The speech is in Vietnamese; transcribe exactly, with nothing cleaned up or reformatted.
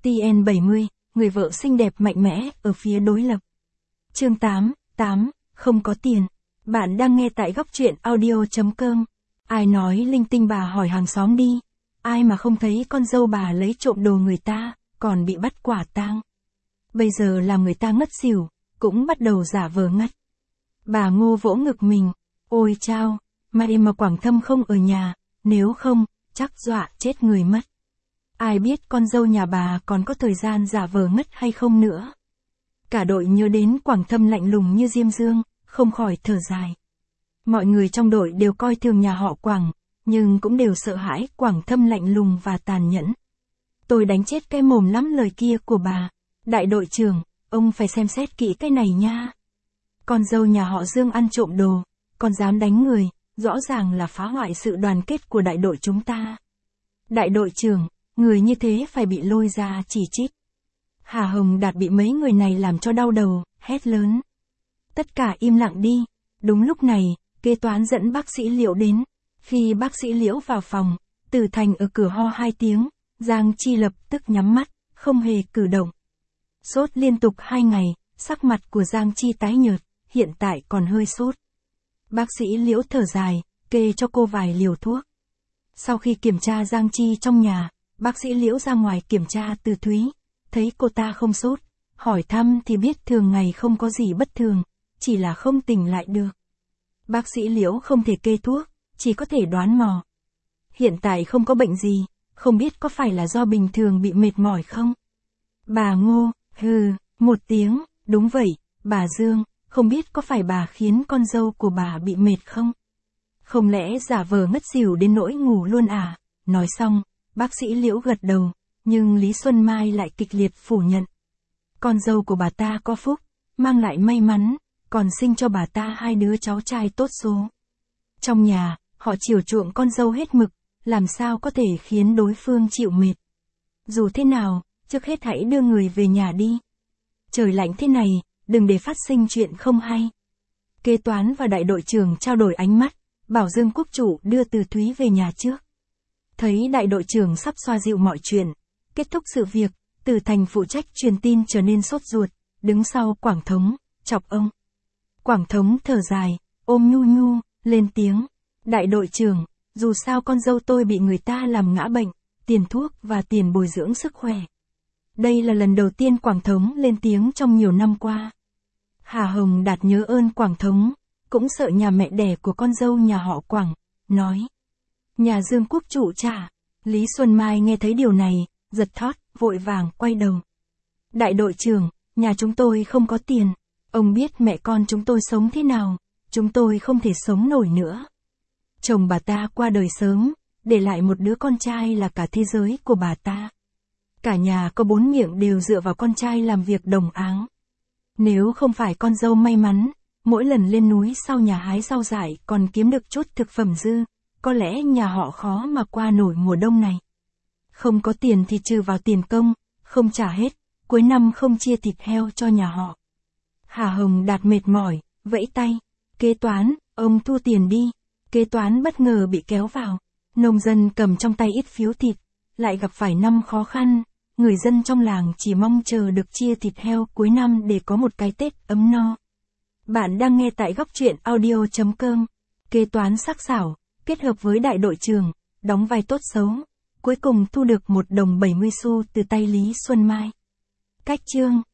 T N bảy mươi, người vợ xinh đẹp mạnh mẽ, ở phía đối lập. Chương tám, tám, không có tiền. Bạn đang nghe tại góc truyện audio chấm com. Ai nói linh tinh bà hỏi hàng xóm đi. Ai mà không thấy con dâu bà lấy trộm đồ người ta, còn bị bắt quả tang. Bây giờ làm người ta ngất xỉu, cũng bắt đầu giả vờ ngất. Bà Ngô vỗ ngực mình. Ôi chao, may mà Quảng Thâm không ở nhà, nếu không, chắc dọa chết người mất. Ai biết con dâu nhà bà còn có thời gian giả vờ ngất hay không nữa. Cả đội nhớ đến Quảng Thâm lạnh lùng như diêm dương, không khỏi thở dài. Mọi người trong đội đều coi thường nhà họ Quảng, nhưng cũng đều sợ hãi Quảng Thâm lạnh lùng và tàn nhẫn. Tôi đánh chết cái mồm lắm lời kia của bà. Đại đội trưởng, ông phải xem xét kỹ cái này nha. Con dâu nhà họ Dương ăn trộm đồ, còn dám đánh người, rõ ràng là phá hoại sự đoàn kết của đại đội chúng ta. Đại đội trưởng, người như thế phải bị lôi ra chỉ trích. Hà Hồng Đạt bị mấy người này làm cho đau đầu, hét lớn. Tất cả im lặng đi. Đúng lúc này, kế toán dẫn bác sĩ Liễu đến. Khi bác sĩ Liễu vào phòng, Từ Thành ở cửa ho hai tiếng, Giang Chi lập tức nhắm mắt, không hề cử động. Sốt liên tục hai ngày, sắc mặt của Giang Chi tái nhợt, hiện tại còn hơi sốt. Bác sĩ Liễu thở dài, kê cho cô vài liều thuốc. Sau khi kiểm tra Giang Chi trong nhà, bác sĩ Liễu ra ngoài kiểm tra Từ Thúy, thấy cô ta không sốt, hỏi thăm thì biết thường ngày không có gì bất thường, chỉ là không tỉnh lại được. Bác sĩ Liễu không thể kê thuốc, chỉ có thể đoán mò. Hiện tại không có bệnh gì, không biết có phải là do bình thường bị mệt mỏi không? Bà Ngô, hừ, một tiếng, đúng vậy, bà Dương, không biết có phải bà khiến con dâu của bà bị mệt không? Không lẽ giả vờ ngất xỉu đến nỗi ngủ luôn à? Nói xong, bác sĩ Liễu gật đầu, nhưng Lý Xuân Mai lại kịch liệt phủ nhận. Con dâu của bà ta có phúc, mang lại may mắn, còn sinh cho bà ta hai đứa cháu trai tốt số. Trong nhà, họ chiều chuộng con dâu hết mực, làm sao có thể khiến đối phương chịu mệt. Dù thế nào, trước hết hãy đưa người về nhà đi. Trời lạnh thế này, đừng để phát sinh chuyện không hay. Kế toán và đại đội trưởng trao đổi ánh mắt, bảo Dương Quốc Chủ đưa Từ Thúy về nhà trước. Thấy đại đội trưởng sắp xoa dịu mọi chuyện, kết thúc sự việc, Từ Thành phụ trách truyền tin trở nên sốt ruột, đứng sau Quảng Thống, chọc ông. Quảng Thống thở dài, ôm nhu nhu, lên tiếng. Đại đội trưởng, dù sao con dâu tôi bị người ta làm ngã bệnh, tiền thuốc và tiền bồi dưỡng sức khỏe. Đây là lần đầu tiên Quảng Thống lên tiếng trong nhiều năm qua. Hà Hồng Đạt nhớ ơn Quảng Thống, cũng sợ nhà mẹ đẻ của con dâu nhà họ Quảng, nói. Nhà Dương Quốc Chủ trả. Lý Xuân Mai nghe thấy điều này, giật thót, vội vàng quay đầu. Đại đội trưởng, nhà chúng tôi không có tiền. Ông biết mẹ con chúng tôi sống thế nào, chúng tôi không thể sống nổi nữa. Chồng bà ta qua đời sớm, để lại một đứa con trai là cả thế giới của bà ta. Cả nhà có bốn miệng đều dựa vào con trai làm việc đồng áng. Nếu không phải con dâu may mắn, mỗi lần lên núi sau nhà hái rau dại còn kiếm được chút thực phẩm dư, có lẽ nhà họ khó mà qua nổi mùa đông này. Không có tiền thì trừ vào tiền công, không trả hết, cuối năm không chia thịt heo cho nhà họ. Hà Hồng Đạt mệt mỏi, vẫy tay. Kế toán, ông thu tiền đi. Kế toán bất ngờ bị kéo vào. Nông dân cầm trong tay ít phiếu thịt, lại gặp phải năm khó khăn. Người dân trong làng chỉ mong chờ được chia thịt heo cuối năm để có một cái Tết ấm no. Bạn đang nghe tại góc truyện audio chấm com. Kế toán sắc sảo, kết hợp với đại đội trưởng, đóng vai tốt xấu. Cuối cùng thu được một đồng bảy mươi xu từ tay Lý Xuân Mai. Cách chương